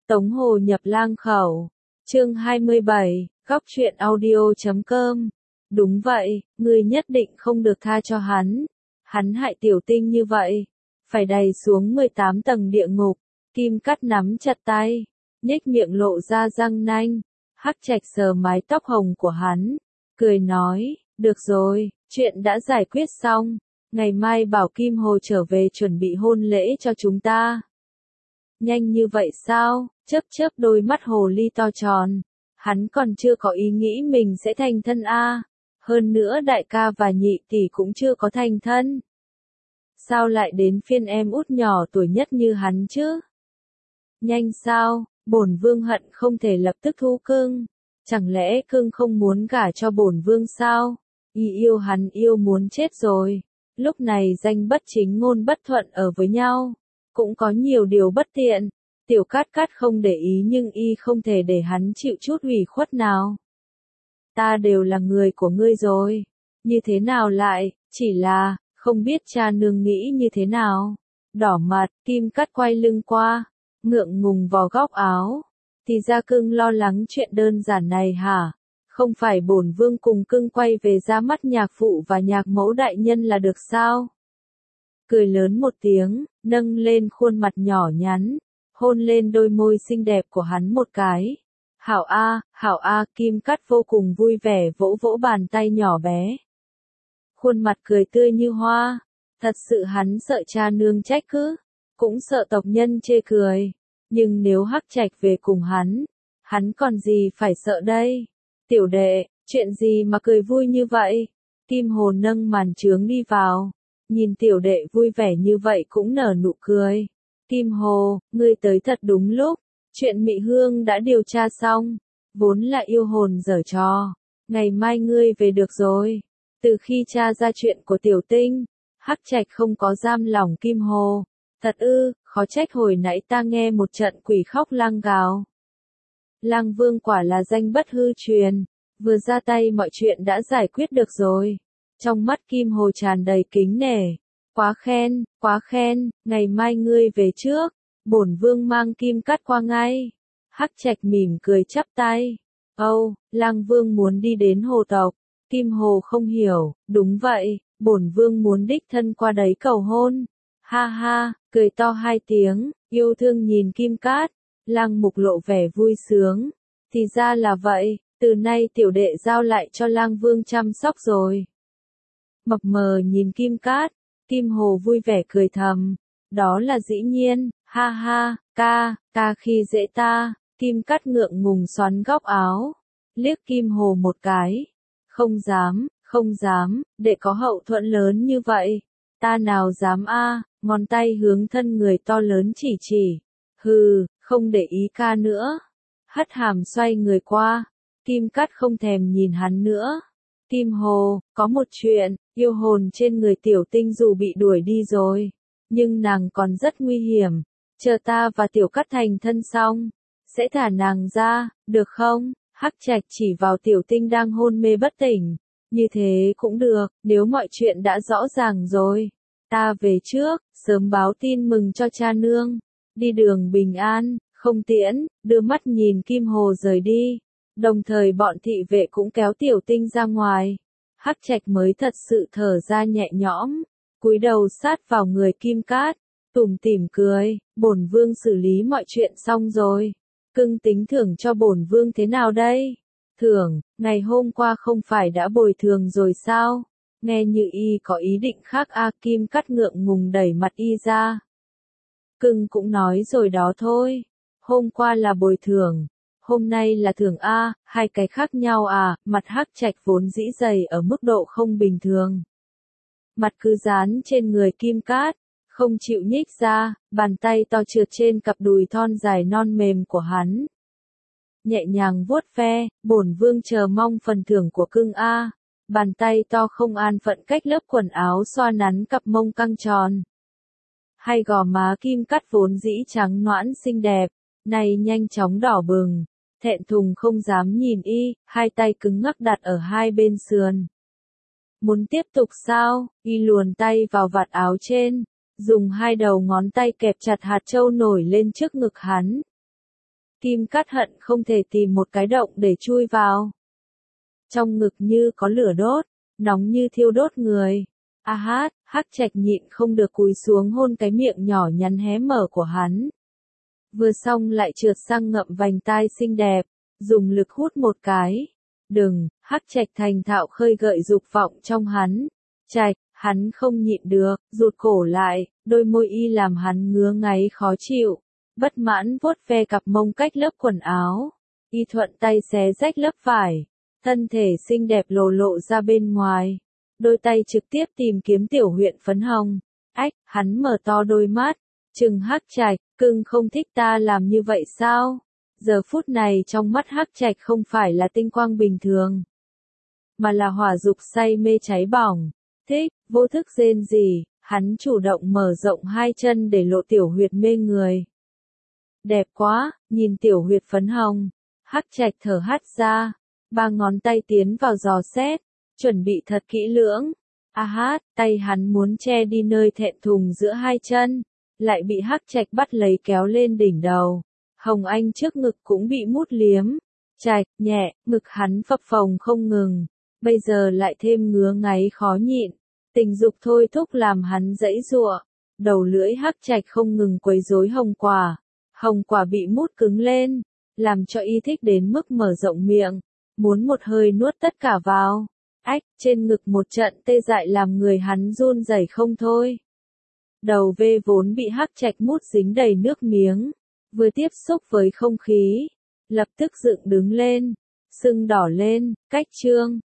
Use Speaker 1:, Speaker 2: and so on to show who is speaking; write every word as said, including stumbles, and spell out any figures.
Speaker 1: Tống Hồ nhập lang khẩu. Chương hai mươi bảy, góc truyện audio chấm com. Đúng vậy, ngươi nhất định không được tha cho hắn. Hắn hại tiểu tinh như vậy, phải đày xuống mười tám tầng địa ngục. Kim Cắt nắm chặt tay, nhếch miệng lộ ra răng nanh. Hắc Trạch sờ mái tóc hồng của hắn, cười nói, được rồi, chuyện đã giải quyết xong. Ngày mai bảo Kim Hồ trở về chuẩn bị hôn lễ cho chúng ta. Nhanh như vậy sao? Chớp chớp đôi mắt hồ ly to tròn. Hắn còn chưa có ý nghĩ mình sẽ thành thân a. Hơn nữa đại ca và nhị tỷ cũng chưa có thành thân. Sao lại đến phiên em út nhỏ tuổi nhất như hắn chứ? Nhanh sao? Bổn vương hận không thể lập tức thu cưng. Chẳng lẽ cưng không muốn gả cho bổn vương sao? Y yêu hắn yêu muốn chết rồi. Lúc này danh bất chính ngôn bất thuận ở với nhau. Cũng có nhiều điều bất tiện. Tiểu Cát Cát không để ý nhưng y không thể để hắn chịu chút ủy khuất nào. Ta đều là người của ngươi rồi. Như thế nào lại, chỉ là, không biết cha nương nghĩ như thế nào. Đỏ mặt, Kim Cắt quay lưng qua, ngượng ngùng vò góc áo. Thì ra cưng lo lắng chuyện đơn giản này hả? Không phải bổn vương cùng cưng quay về ra mắt nhạc phụ và nhạc mẫu đại nhân là được sao? Cười lớn một tiếng, nâng lên khuôn mặt nhỏ nhắn, hôn lên đôi môi xinh đẹp của hắn một cái. Hảo a, hảo a, Kim Cắt vô cùng vui vẻ vỗ vỗ bàn tay nhỏ bé. Khuôn mặt cười tươi như hoa, thật sự hắn sợ cha nương trách cứ, cũng sợ tộc nhân chê cười. Nhưng nếu Hắc Trạch về cùng hắn, hắn còn gì phải sợ đây? Tiểu đệ, chuyện gì mà cười vui như vậy? Kim Hồ nâng màn trướng đi vào, nhìn tiểu đệ vui vẻ như vậy cũng nở nụ cười. Kim Hồ, ngươi tới thật đúng lúc, chuyện Mị Hương đã điều tra xong, vốn là yêu hồn giở trò, ngày mai ngươi về được rồi. Từ khi tra ra chuyện của tiểu tinh, Hắc Trạch không có giam lỏng Kim Hồ. Thật ư, khó trách hồi nãy ta nghe một trận quỷ khóc lang gào. Lang Vương quả là danh bất hư truyền, vừa ra tay mọi chuyện đã giải quyết được rồi. Trong mắt Kim Hồ tràn đầy kính nể. Quá khen, quá khen, ngày mai ngươi về trước, bổn vương mang Kim Cắt qua ngay. Hắc Trạch mỉm cười chắp tay. Âu, Lang Vương muốn đi đến hồ tộc. Kim Hồ không hiểu, đúng vậy, bổn vương muốn đích thân qua đấy cầu hôn. Ha ha, cười to hai tiếng, yêu thương nhìn Kim Cát. Lang Mục lộ vẻ vui sướng. Thì ra là vậy, từ nay tiểu đệ giao lại cho Lang Vương chăm sóc rồi. Mập mờ nhìn Kim Cát, Kim Hồ vui vẻ cười thầm. Đó là dĩ nhiên, ha ha, ca, ca khi dễ ta. Kim Cát ngượng ngùng xoắn góc áo, liếc Kim Hồ một cái. Không dám, không dám, đệ có hậu thuẫn lớn như vậy. Ta nào dám a, ngón tay hướng thân người to lớn chỉ chỉ. Hừ, không để ý ca nữa. Hất hàm xoay người qua. Kim Cắt không thèm nhìn hắn nữa. Kim Hồ, có một chuyện, yêu hồn trên người tiểu tinh dù bị đuổi đi rồi, nhưng nàng còn rất nguy hiểm. Chờ ta và tiểu Cắt thành thân xong, sẽ thả nàng ra, được không? Hắc Trạch chỉ vào tiểu tinh đang hôn mê bất tỉnh. Như thế cũng được, nếu mọi chuyện đã rõ ràng rồi. Ta về trước, sớm báo tin mừng cho cha nương. Đi đường bình an, không tiễn, đưa mắt nhìn Kim Hồ rời đi. Đồng thời bọn thị vệ cũng kéo tiểu tinh ra ngoài. Hắc Trạch mới thật sự thở ra nhẹ nhõm, cúi đầu sát vào người Kim Cát, tủm tỉm cười, bổn vương xử lý mọi chuyện xong rồi. Cưng tính thưởng cho bổn vương thế nào đây? Thưởng, ngày hôm qua không phải đã bồi thường rồi sao? Nghe như y có ý định khác a. Kim Cát ngượng ngùng đẩy mặt y ra. Cưng cũng nói rồi đó thôi. Hôm qua là bồi thường, hôm nay là thưởng a, hai cái khác nhau à? Mặt Hắc Trạch vốn dĩ dày ở mức độ không bình thường. Mặt cứ dán trên người Kim Cát, không chịu nhích ra, bàn tay to trượt trên cặp đùi thon dài non mềm của hắn. Nhẹ nhàng vuốt ve, bổn vương chờ mong phần thưởng của cưng a. Bàn tay to không an phận cách lớp quần áo xoa nắn cặp mông căng tròn. Hai gò má Kim Cát vốn dĩ trắng nõn xinh đẹp, này nhanh chóng đỏ bừng, thẹn thùng không dám nhìn y, hai tay cứng ngắc đặt ở hai bên sườn. Muốn tiếp tục sao? Y luồn tay vào vạt áo trên, dùng hai đầu ngón tay kẹp chặt hạt châu nổi lên trước ngực hắn. Kim Cát hận không thể tìm một cái động để chui vào. Trong ngực như có lửa đốt, nóng như thiêu đốt người. A hát, Hắc Trạch nhịn không được cúi xuống hôn cái miệng nhỏ nhắn hé mở của hắn. Vừa xong lại trượt sang ngậm vành tai xinh đẹp, dùng lực hút một cái. Đừng, Hắc Trạch thành thạo khơi gợi dục vọng trong hắn. Trạch, hắn không nhịn được, rụt cổ lại, đôi môi y làm hắn ngứa ngáy khó chịu. Bất mãn vuốt ve cặp mông cách lớp quần áo. Y thuận tay xé rách lớp vải. Thân thể xinh đẹp lộ lộ ra bên ngoài. Đôi tay trực tiếp tìm kiếm tiểu huyện phấn hồng. Ách, hắn mở to đôi mắt. Trừng Hắc Trạch, cưng không thích ta làm như vậy sao? Giờ phút này trong mắt Hắc Trạch không phải là tinh quang bình thường, mà là hỏa dục say mê cháy bỏng. Thích, vô thức rên rỉ, hắn chủ động mở rộng hai chân để lộ tiểu huyệt mê người. Đẹp quá, nhìn tiểu huyệt phấn hồng. Hắc Trạch thở hắt ra, ba ngón tay tiến vào dò xét, chuẩn bị thật kỹ lưỡng. A hát, tay hắn muốn che đi nơi thẹn thùng giữa hai chân, lại bị Hắc Trạch bắt lấy kéo lên đỉnh đầu. Hồng Anh trước ngực cũng bị mút liếm. Trạch, nhẹ, ngực hắn phập phồng không ngừng. Bây giờ lại thêm ngứa ngáy khó nhịn. Tình dục thôi thúc làm hắn dãy giụa. Đầu lưỡi Hắc Trạch không ngừng quấy rối hồng quả. Hồng quả bị mút cứng lên, làm cho y thích đến mức mở rộng miệng, muốn một hơi nuốt tất cả vào. Ách, trên ngực một trận tê dại làm người hắn run rẩy không thôi. Đầu vê vốn bị Hắc Trạch mút dính đầy nước miếng, vừa tiếp xúc với không khí, lập tức dựng đứng lên, sưng đỏ lên, cách trương,